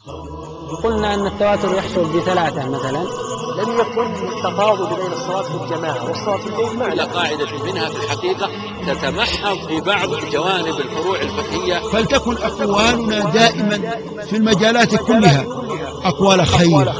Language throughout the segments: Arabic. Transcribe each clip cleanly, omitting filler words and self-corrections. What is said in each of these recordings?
قلنا أن التواتر يحصل بثلاثة مثلا. لم يكن التفاضل بين الصلاة في الجماعة والصلاة في البيت على قاعدة منها في الحقيقة تتمحض في بعض جوانب الفروع الفقهية. فلتكن أقوالنا دائما في المجالات كلها أقوال خير.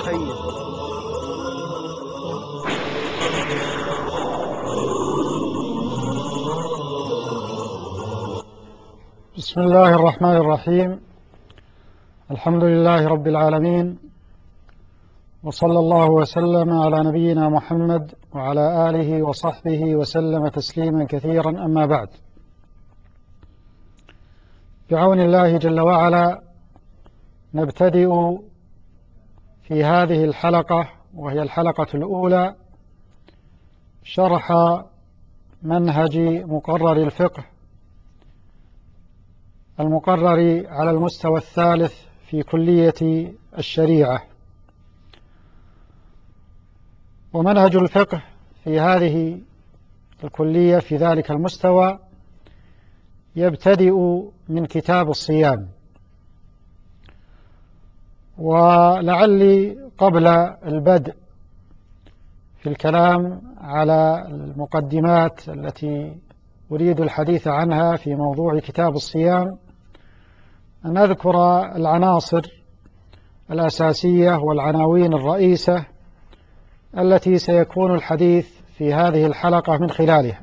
بسم الله الرحمن الرحيم. الحمد لله رب العالمين، وصلى الله وسلم على نبينا محمد وعلى آله وصحبه وسلم تسليما كثيرا. أما بعد، بعون الله جل وعلا نبتدئ في هذه الحلقة، وهي الحلقة الأولى، شرح منهج مقرر الفقه المقرر على المستوى الثالث في كلية الشريعة. ومنهج الفقه في هذه الكلية في ذلك المستوى يبتدئ من كتاب الصيام. ولعلي قبل البدء في الكلام على المقدمات التي أريد الحديث عنها في موضوع كتاب الصيام أن أذكر العناصر الأساسية والعناوين الرئيسة التي سيكون الحديث في هذه الحلقة من خلالها.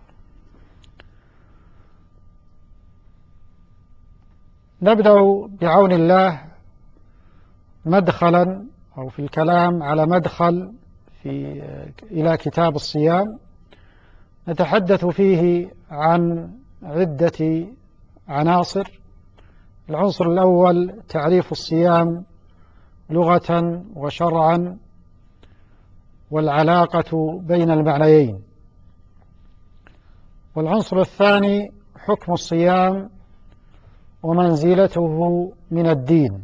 نبدأ بعون الله مدخلا أو في الكلام على مدخل إلى كتاب الصيام، نتحدث فيه عن عدة عناصر. العنصر الأول تعريف الصيام لغة وشرعا والعلاقة بين المعنيين. والعنصر الثاني حكم الصيام ومنزلته من الدين.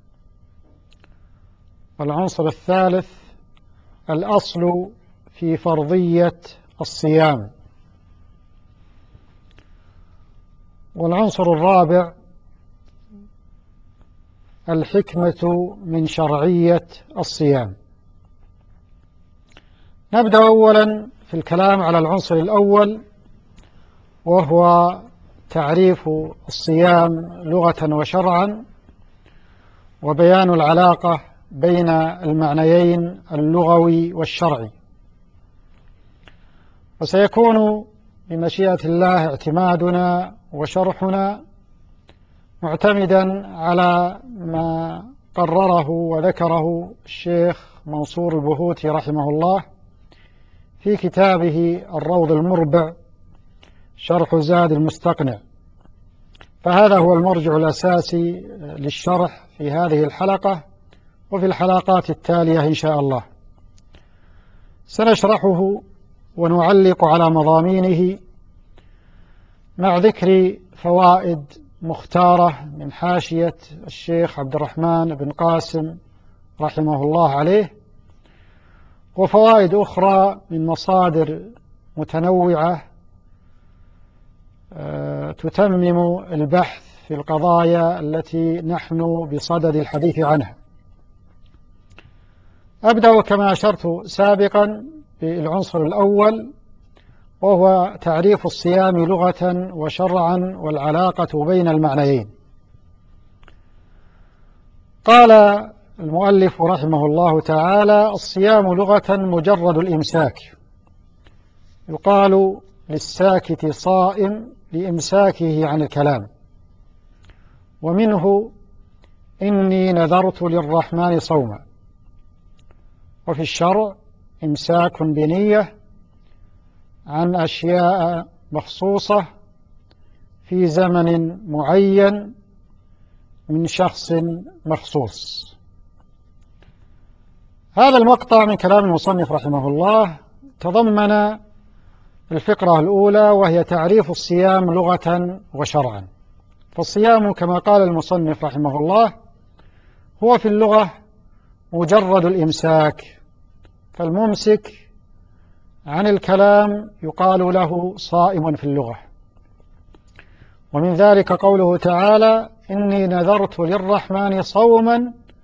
والعنصر الثالث الأصل في فرضية الصيام. والعنصر الرابع الحكمة من شرعية الصيام. نبدأ أولا في الكلام على العنصر الأول، وهو تعريف الصيام لغة وشرعا، وبيان العلاقة بين المعنيين اللغوي والشرعي. وسيكون بمشيئة الله اعتمادنا وشرحنا معتمدا على ما قرره وذكره الشيخ منصور البهوتي رحمه الله في كتابه الروض المربع شرح زاد المستقنع. فهذا هو المرجع الأساسي للشرح في هذه الحلقة وفي الحلقات التالية إن شاء الله. سنشرحه ونعلق على مضامينه مع ذكر فوائد مختارة من حاشية الشيخ عبد الرحمن بن قاسم رحمه الله عليه، وفوائد أخرى من مصادر متنوعة تتمم البحث في القضايا التي نحن بصدد الحديث عنها. أبدأ كما أشرت سابقا بالعنصر الأول، وهو تعريف الصيام لغة وشرعا والعلاقة بين المعنيين. قال المؤلف رحمه الله تعالى: الصيام لغة مجرد الإمساك، يقال للساكت صائم لإمساكه عن الكلام، ومنه إني نذرت للرحمن صوما. وفي الشرع إمساك بنية عن أشياء مخصوصة في زمن معين من شخص مخصوص. هذا المقطع من كلام المصنف رحمه الله تضمن الفقرة الأولى، وهي تعريف الصيام لغة وشرعا. فالصيام كما قال المصنف رحمه الله هو في اللغة مجرد الإمساك، فالممسك عن الكلام يقال له صائم في اللغة. ومن ذلك قوله تعالى: إني نذرت للرحمن صوما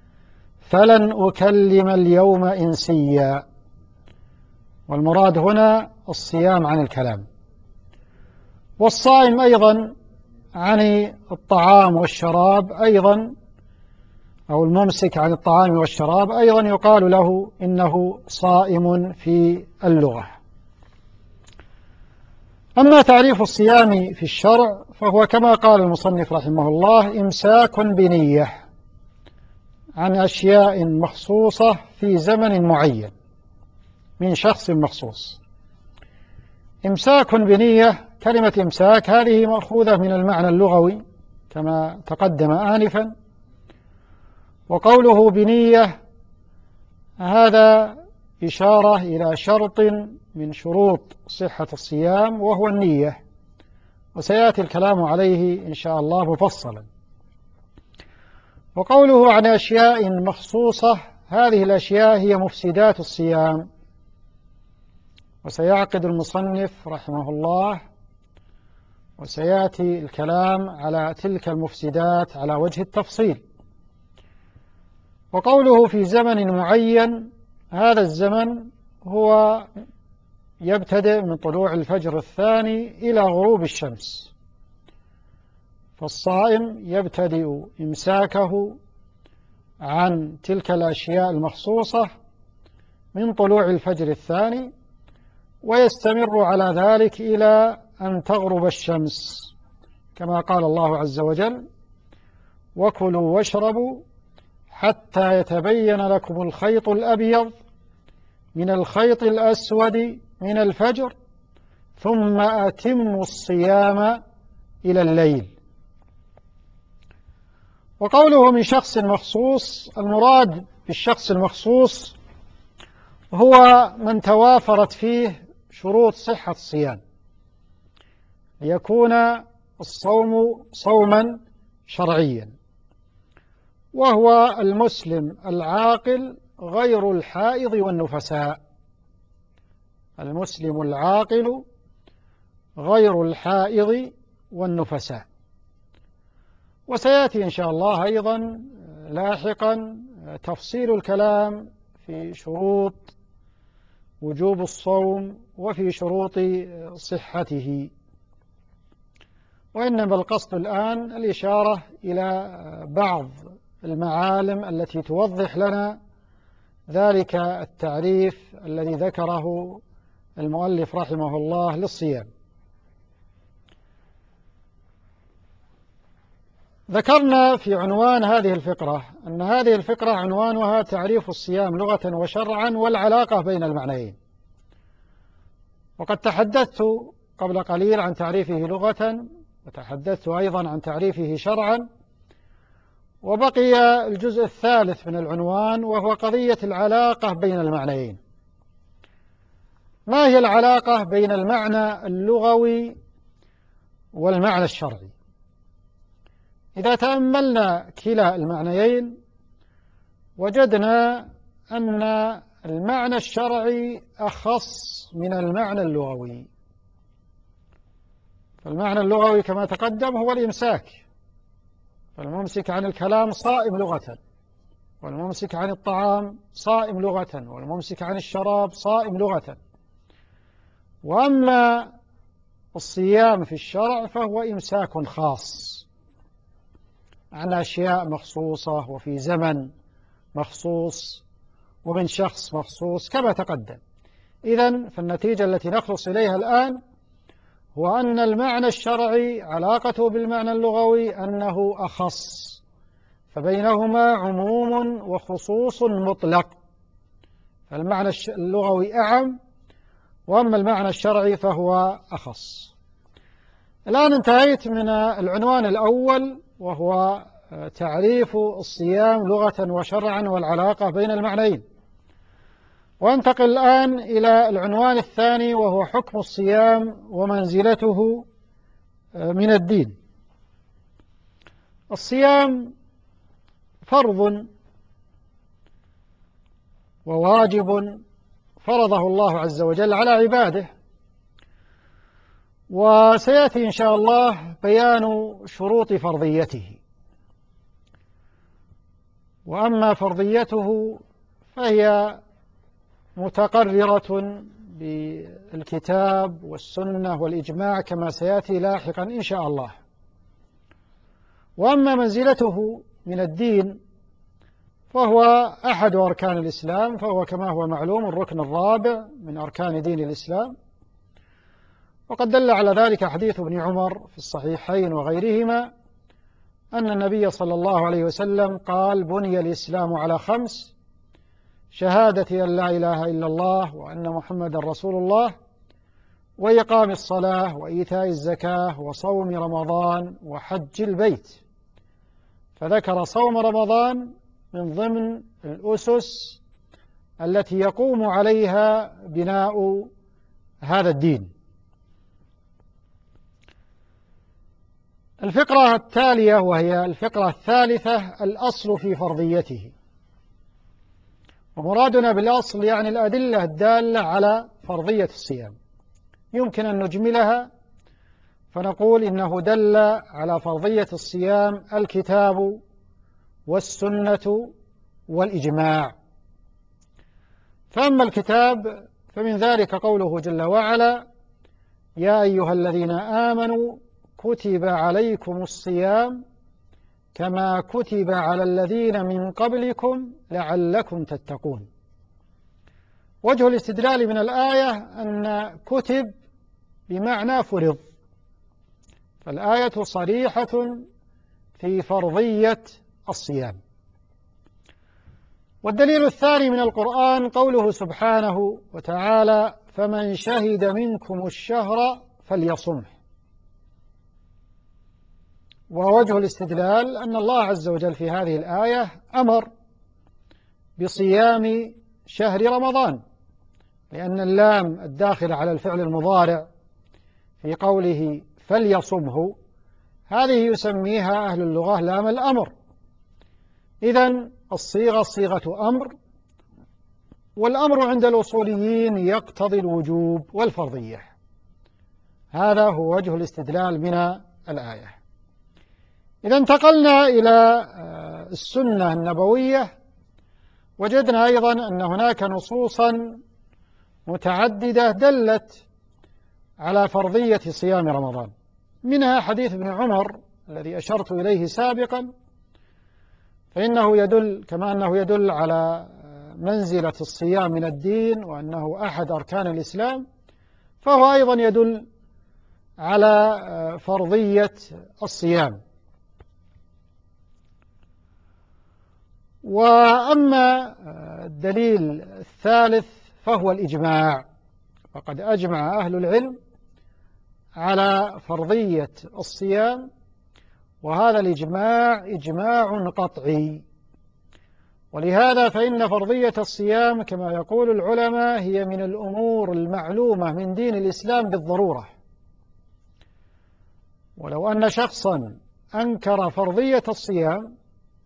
فلن أكلم اليوم إنسيا. والمراد هنا الصيام عن الكلام، والصائم أيضا عن الطعام والشراب أيضا، أو الممسك عن الطعام والشراب أيضا يقال له إنه صائم في اللغة. أما تعريف الصيام في الشرع فهو كما قال المصنف رحمه الله: إمساك بنية عن أشياء مخصوصة في زمن معين من شخص مخصوص. إمساك بنية، كلمة إمساك هذه مأخوذة من المعنى اللغوي كما تقدم آنفا، وقوله بنية هذا إشارة إلى شرط من شروط صحة الصيام وهو النية، وسيأتي الكلام عليه إن شاء الله مفصلا. وقوله عن أشياء مخصوصة، هذه الأشياء هي مفسدات الصيام، وسيعقد المصنف رحمه الله وسيأتي الكلام على تلك المفسدات على وجه التفصيل. وقوله في زمن معين، هذا الزمن هو يبتدئ من طلوع الفجر الثاني إلى غروب الشمس، فالصائم يبتدئ إمساكه عن تلك الأشياء المخصوصة من طلوع الفجر الثاني، ويستمر على ذلك إلى أن تغرب الشمس، كما قال الله عز وجل: وكلوا واشربوا حتى يتبين لكم الخيط الأبيض من الخيط الأسود من الفجر ثم أتموا الصيام إلى الليل. وقوله من شخص مخصوص، المراد بالشخص المخصوص هو من توافرت فيه شروط صحة الصيام ليكون الصوم صوما شرعيا، وهو المسلم العاقل غير الحائض والنفساء. المسلم العاقل غير الحائض والنفساء. وسيأتي إن شاء الله أيضا لاحقا تفصيل الكلام في شروط وجوب الصوم وفي شروط صحته، وإنما القصد الآن الإشارة إلى بعض المعالم التي توضح لنا ذلك التعريف الذي ذكره المؤلف رحمه الله للصيام. ذكرنا في عنوان هذه الفقرة أن هذه الفقرة عنوانها تعريف الصيام لغة وشرعا والعلاقة بين المعنيين، وقد تحدثت قبل قليل عن تعريفه لغة، وتحدثت أيضا عن تعريفه شرعا، وبقي الجزء الثالث من العنوان وهو قضية العلاقة بين المعنيين. ما هي العلاقة بين المعنى اللغوي والمعنى الشرعي؟ إذا تأملنا كلا المعنيين وجدنا أن المعنى الشرعي أخص من المعنى اللغوي. فالمعنى اللغوي كما تقدم هو الإمساك، فالممسك عن الكلام صائم لغة، والممسك عن الطعام صائم لغة، والممسك عن الشراب صائم لغة. وأما الصيام في الشرع فهو إمساك خاص عن أشياء مخصوصة وفي زمن مخصوص ومن شخص مخصوص كما تقدم. إذن فالنتيجة التي نخلص إليها الآن هو أن المعنى الشرعي علاقته بالمعنى اللغوي أنه أخص، فبينهما عموم وخصوص مطلق، فالمعنى اللغوي أعم، وأما المعنى الشرعي فهو أخص. الآن انتهيت من العنوان الأول وهو تعريف الصيام لغة وشرعا والعلاقة بين المعنيين، وانتقل الآن إلى العنوان الثاني وهو حكم الصيام ومنزلته من الدين. الصيام فرض وواجب فرضه الله عز وجل على عباده، وسيأتي إن شاء الله بيان شروط فرضيته. وأما فرضيته فهي متقررة بالكتاب والسنة والإجماع كما سيأتي لاحقا إن شاء الله. وأما منزلته من الدين فهو أحد أركان الإسلام، فهو كما هو معلوم الركن الرابع من أركان دين الإسلام، وقد دل على ذلك حديث ابن عمر في الصحيحين وغيرهما أن النبي صلى الله عليه وسلم قال: بني الإسلام على 5: شهادة أن لا إله إلا الله وأن محمدا رسول الله، وإقام الصلاة، وإيتاء الزكاة، وصوم رمضان، وحج البيت. فذكر صوم رمضان من ضمن الأسس التي يقوم عليها بناء هذا الدين. الفقرة التالية وهي الفقرة الثالثة: الأصل في فرضيته. ومرادنا بالأصل يعني الأدلة الدالة على فرضية الصيام. يمكن أن نجملها فنقول إنه دل على فرضية الصيام الكتاب والسنة والإجماع. فأما الكتاب فمن ذلك قوله جل وعلا: يا أيها الذين آمنوا كتب عليكم الصيام كما كتب على الذين من قبلكم لعلكم تتقون. وجه الاستدلال من الآية أن كتب بمعنى فرض، فالآية صريحة في فرضية الصيام. والدليل الثاني من القرآن قوله سبحانه وتعالى: فمن شهد منكم الشهر فليصمه. ووجه الاستدلال أن الله عز وجل في هذه الآية أمر بصيام شهر رمضان، لأن اللام الداخلة على الفعل المضارع في قوله فليصمه هذه يسميها أهل اللغة لام الأمر. إذن الصيغة صيغة أمر، والأمر عند الأصوليين يقتضي الوجوب والفرضية. هذا هو وجه الاستدلال من الآية. إذا انتقلنا إلى السنة النبوية وجدنا أيضا أن هناك نصوصا متعددة دلت على فرضية صيام رمضان، منها حديث ابن عمر الذي أشرت إليه سابقا، فإنه يدل كما أنه يدل على منزلة الصيام من الدين وأنه أحد أركان الإسلام، فهو أيضا يدل على فرضية الصيام. وأما الدليل الثالث فهو الإجماع، فقد أجمع أهل العلم على فرضية الصيام، وهذا الإجماع إجماع قطعي. ولهذا فإن فرضية الصيام كما يقول العلماء هي من الأمور المعلومة من دين الإسلام بالضرورة. ولو أن شخصا أنكر فرضية الصيام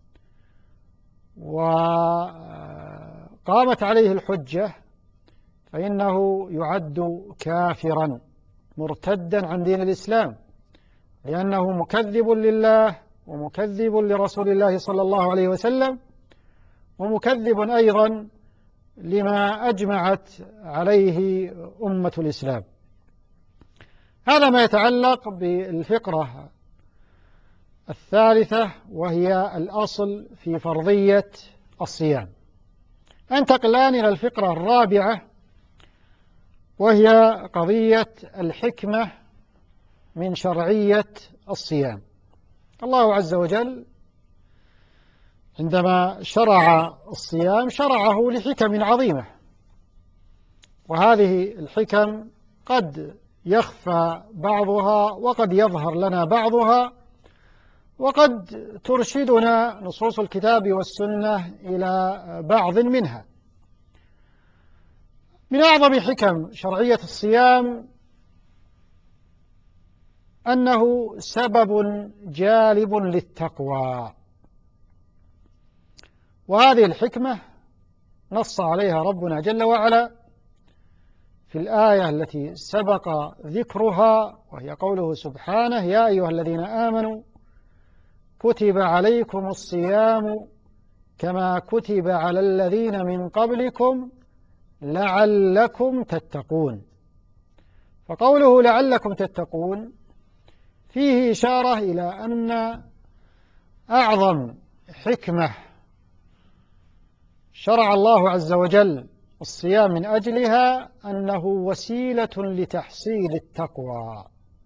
وقامت عليه الحجة فإنه يعد كافرا مرتدا عن دين الإسلام، لأنه مكذب لله ومكذب لرسول الله صلى الله عليه وسلم، ومكذب أيضا لما أجمعت عليه أمة الإسلام. هذا ما يتعلق بالفقرة الثالثة وهي الأصل في فرضية الصيام. انتقل الآن إلى الفقرة الرابعة وهي قضية الحكمة من شرعية الصيام. الله عز وجل عندما شرع الصيام شرعه لحكم عظيمة، وهذه الحكم قد يخفى بعضها وقد يظهر لنا بعضها، وقد ترشدنا نصوص الكتاب والسنة إلى بعض منها. من أعظم حكم شرعية الصيام أنه سبب جالب للتقوى، وهذه الحكمة نص عليها ربنا جل وعلا في الآية التي سبق ذكرها، وهي قوله سبحانه: يا أيها الذين آمنوا كتب عليكم الصيام كما كتب على الذين من قبلكم لعلكم تتقون. فقوله لعلكم تتقون فيه إشارة إلى أن أعظم حكمة شرع الله عز وجل الصيام من أجلها أنه وسيلة لتحصيل التقوى،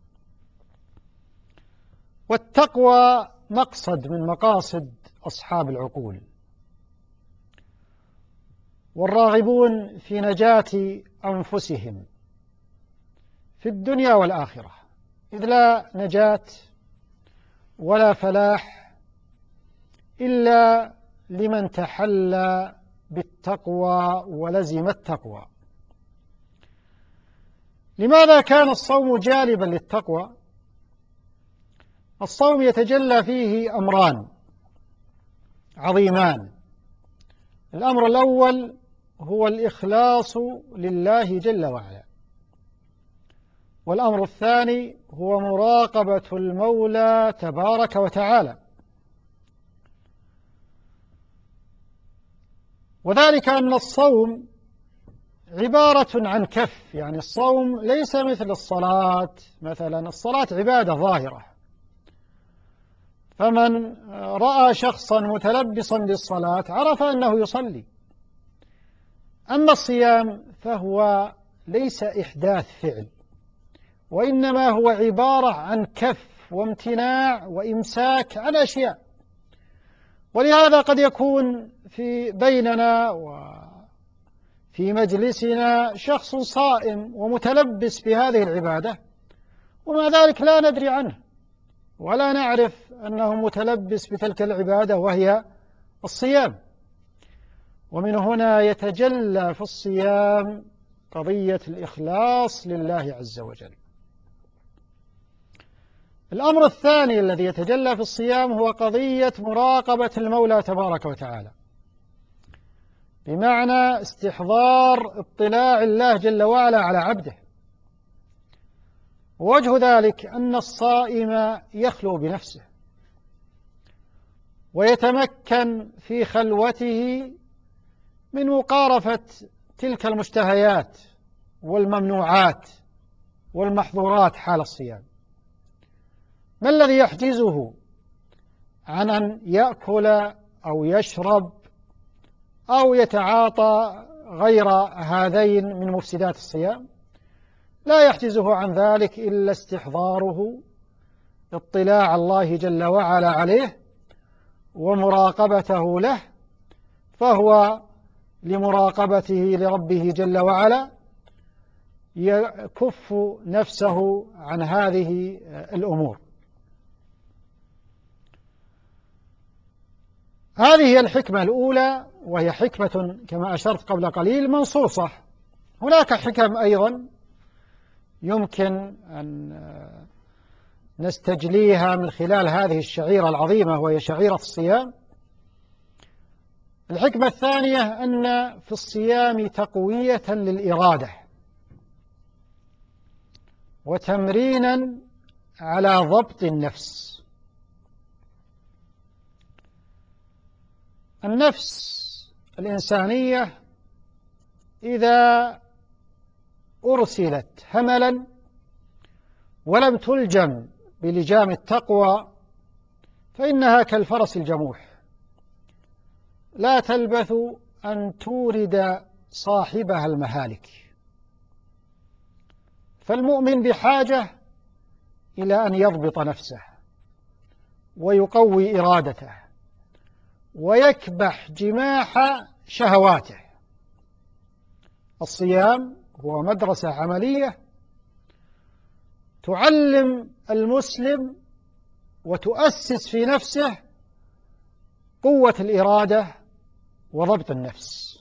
والتقوى مقصد من مقاصد أصحاب العقول والراغبون في نجاة أنفسهم في الدنيا والآخرة، إذ لا نجاة ولا فلاح إلا لمن تحلى بالتقوى ولزم التقوى. لماذا كان الصوم جالبا للتقوى؟ الصوم يتجلى فيه أمران عظيمان. الأمر الأول هو الإخلاص لله جل وعلا، والأمر الثاني هو مراقبة المولى تبارك وتعالى، وذلك أن الصوم عبارة عن كف. يعني الصوم ليس مثل الصلاة مثلا، الصلاة عبادة ظاهرة، فمن رأى شخصا متلبسا بالصلاة عرف أنه يصلي. أما الصيام فهو ليس إحداث فعل، وإنما هو عبارة عن كف وامتناع وإمساك عن أشياء. ولهذا قد يكون في بيننا وفي مجلسنا شخص صائم ومتلبس بهذه العبادة، ومع ذلك لا ندري عنه ولا نعرف أنه متلبس بتلك العبادة وهي الصيام. ومن هنا يتجلى في الصيام قضية الإخلاص لله عز وجل. الأمر الثاني الذي يتجلى في الصيام هو قضية مراقبة المولى تبارك وتعالى، بمعنى استحضار اطلاع الله جل وعلا على عبده. ووجه ذلك أن الصائم يخلو بنفسه ويتمكن في خلوته من مقارفة تلك المشتهيات والممنوعات والمحظورات حال الصيام. ما الذي يحجزه عن أن يأكل أو يشرب أو يتعاطى غير هذين من مفسدات الصيام؟ لا يحجزه عن ذلك إلا استحضاره اطلاع الله جل وعلا عليه ومراقبته له، فهو لمراقبته لربه جل وعلا يكف نفسه عن هذه الأمور. هذه هي الحكمة الأولى، وهي حكمة كما أشرت قبل قليل منصوصة. هناك حكم أيضا يمكن أن نستجليها من خلال هذه الشعيرة العظيمة وهي شعيرة الصيام. الحكمة الثانية أن في الصيام تقوية للإرادة وتمرينا على ضبط النفس. النفس الإنسانية إذا أرسلت هملا ولم تلجم بلجام التقوى فإنها كالفرس الجموح، لا تلبث أن تورد صاحبها المهالك. فالمؤمن بحاجة إلى أن يضبط نفسه ويقوي إرادته ويكبح جماح شهواته. الصيام هو مدرسة عملية تعلم المسلم وتؤسس في نفسه قوة الإرادة وضبط النفس،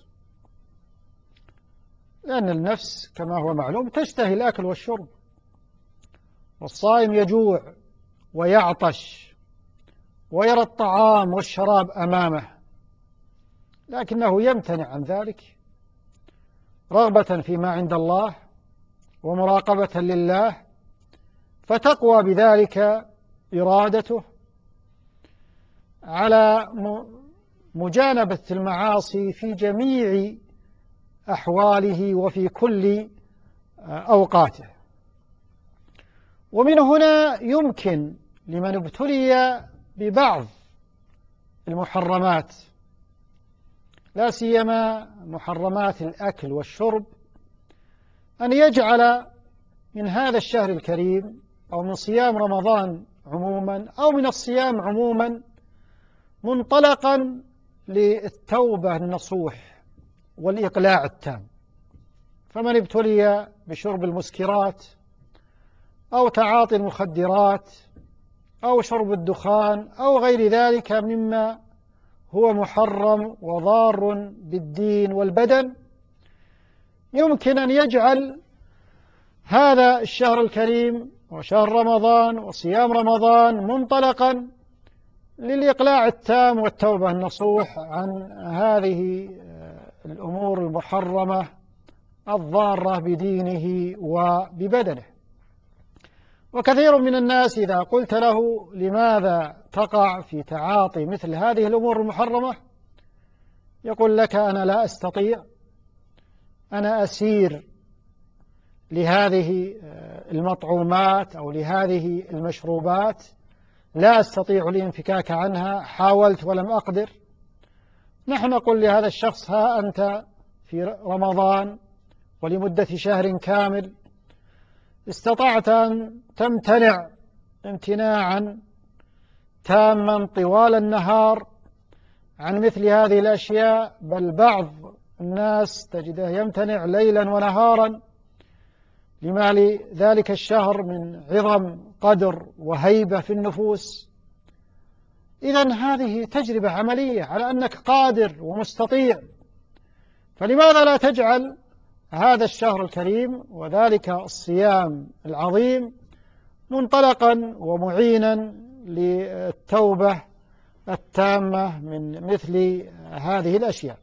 لأن النفس كما هو معلوم تشتهي الأكل والشرب، والصائم يجوع ويعطش ويرى الطعام والشراب أمامه، لكنه يمتنع عن ذلك رغبة فيما عند الله ومراقبة لله، فتقوى بذلك إرادته على مجانبة المعاصي في جميع أحواله وفي كل أوقاته. ومن هنا يمكن لمن ابتلي ببعض المحرمات، لا سيما محرمات الأكل والشرب، أن يجعل من هذا الشهر الكريم أو من صيام رمضان عموما أو من الصيام عموما منطلقا للتوبة النصوح والإقلاع التام. فمن ابتلي بشرب المسكرات أو تعاطي المخدرات أو شرب الدخان أو غير ذلك مما هو محرم وضار بالدين والبدن، يمكن أن يجعل هذا الشهر الكريم وشهر رمضان وصيام رمضان منطلقا للإقلاع التام والتوبة النصوح عن هذه الأمور المحرمة الضارة بدينه وببدنه. وكثير من الناس إذا قلت له لماذا تقع في تعاطي مثل هذه الأمور المحرمة يقول لك أنا لا أستطيع، أنا أسير لهذه المطعومات أو لهذه المشروبات، لا أستطيع الانفكاك عنها، حاولت ولم أقدر. نحن نقول لهذا الشخص ها أنت في رمضان ولمدة شهر كامل استطعت أن تمتنع امتناعا تاما طوال النهار عن مثل هذه الأشياء، بل بعض الناس تجده يمتنع ليلا ونهارا لما لذلك الشهر من عظم قدر وهيبة في النفوس. إذن هذه تجربة عملية على أنك قادر ومستطيع، فلماذا لا تجعل هذا الشهر الكريم وذلك الصيام العظيم منطلقا ومعينا للتوبة التامة من مثل هذه الأشياء.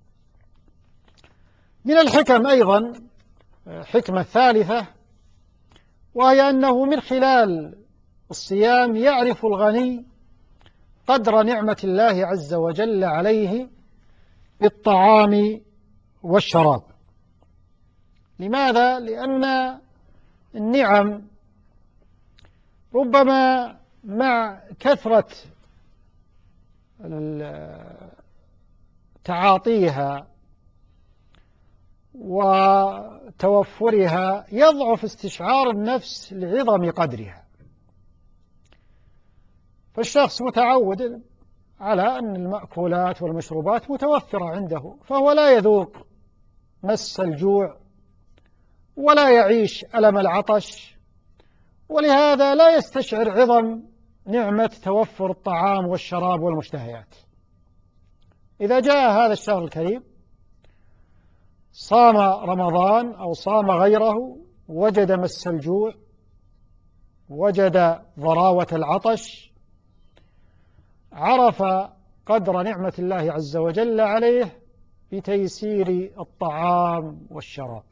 من الحكم أيضا حكمة ثالثة، وهي أنه من خلال الصيام يعرف الغني قدر نعمة الله عز وجل عليه بالطعام والشراب. لماذا؟ لأن النعم ربما مع كثرة تعاطيها وتوفرها يضعف استشعار النفس لعظم قدرها، فالشخص متعود على أن المأكولات والمشروبات متوفرة عنده، فهو لا يذوق مس الجوع ولا يعيش ألم العطش، ولهذا لا يستشعر عظم نعمة توفر الطعام والشراب والمشتهيات. إذا جاء هذا الشهر الكريم صام رمضان أو صام غيره وجد مس الجوع، وجد ضراوة العطش، عرف قدر نعمة الله عز وجل عليه بتيسير الطعام والشراب.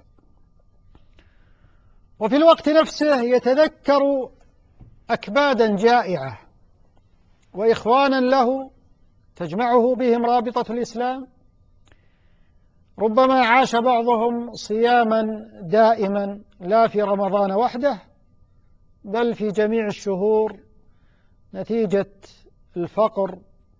وفي الوقت نفسه يتذكر أكبادا جائعة وإخوانا له تجمعه بهم رابطة الإسلام، ربما عاش بعضهم صياما دائما لا في رمضان وحده بل في جميع الشهور نتيجة الفقر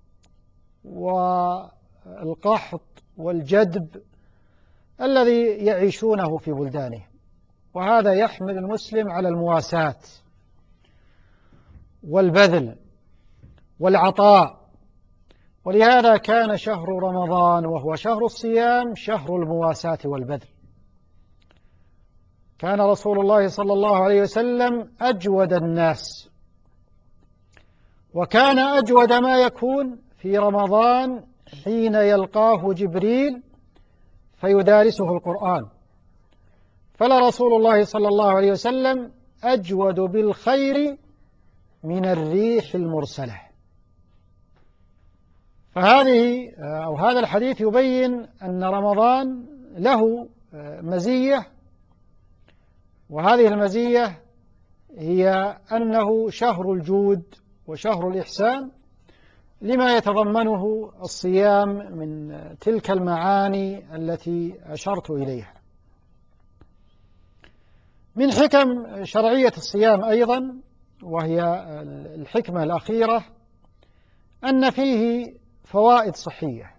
والقحط والجدب الذي يعيشونه في بلدانهم، وهذا يحمل المسلم على المواساة والبذل والعطاء. ولهذا كان شهر رمضان وهو شهر الصيام شهر المواساة والبذل. كان رسول الله صلى الله عليه وسلم أجود الناس، وكان أجود ما يكون في رمضان حين يلقاه جبريل فيدارسه القرآن، فلرسول الله صلى الله عليه وسلم أجود بالخير من الريح المرسلة. فهذه أو هذا الحديث يبين أن رمضان له مزية، وهذه المزية هي أنه شهر الجود وشهر الإحسان لما يتضمنه الصيام من تلك المعاني التي أشرت إليها. من حكم شرعية الصيام أيضا، وهي الحكمة الأخيرة، أن فيه فوائد صحية.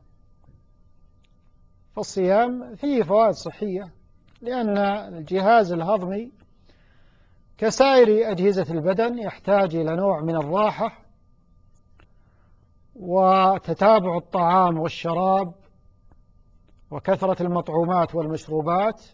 فالصيام فيه فوائد صحية، لأن الجهاز الهضمي كسائر أجهزة البدن يحتاج إلى نوع من الراحة وتتابع الطعام والشراب وكثرة المطعومات والمشروبات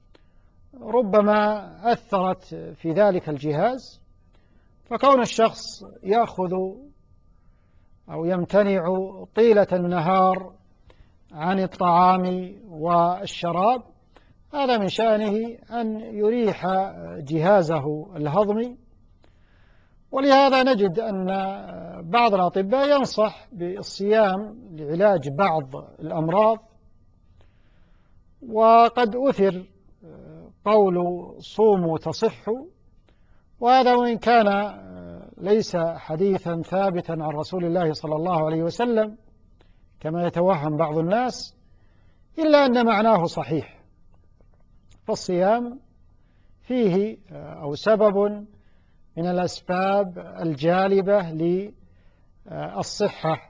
ربما أثرت في ذلك الجهاز، فكون الشخص يأخذ أو يمتنع طيلة النهار عن الطعام والشراب هذا من شأنه أن يريح جهازه الهضمي. ولهذا نجد أن بعض الأطباء ينصح بالصيام لعلاج بعض الأمراض، وقد أثر قول صوموا تصحوا، وهذا وإن كان ليس حديثا ثابتا عن رسول الله صلى الله عليه وسلم كما يتوهم بعض الناس، إلا أن معناه صحيح. فالصيام فيه أو سبب من الأسباب الجالبة للصحة.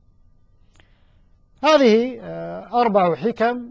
هذه 4 حكم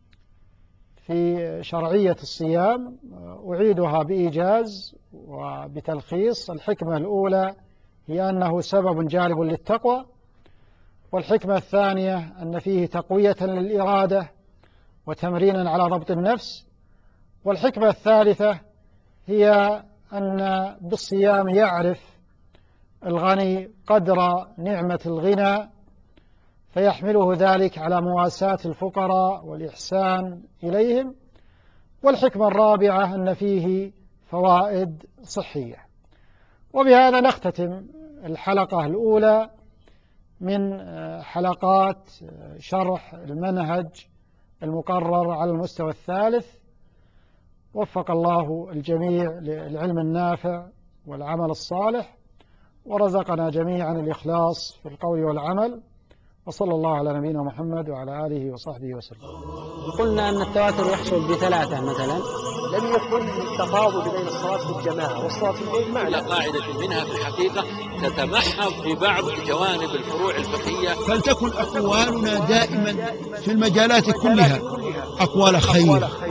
في شرعية الصيام أعيدها بإيجاز وبتلخيص. الحكمة الأولى هي أنه سبب جالب للتقوى، والحكمة الثانية أن فيه تقوية للإرادة وتمرينا على ضبط النفس، والحكمة الثالثة هي أن بالصيام يعرف الغني قدر نعمة الغنى فيحمله ذلك على مواساة الفقراء والإحسان إليهم، والحكمة الرابعة أن فيه فوائد صحية. وبهذا نختتم الحلقة الأولى من حلقات شرح المنهج المقرر على المستوى الثالث. وفق الله الجميع للعلم النافع والعمل الصالح، ورزقنا جميعا الإخلاص في القول والعمل، وصلى الله على نبينا محمد وعلى آله وصحبه وسلم. قلنا أن التواتر يحصل ب3 مثلا. لم يكن التفاضل بين الصلاة في الجماعة والصلاة في البيت على قاعدة منها في الحقيقة تتمحض في بعض جوانب الفروع الفقهية. فلتكن أقوالنا دائما في المجالات كلها أقوال خير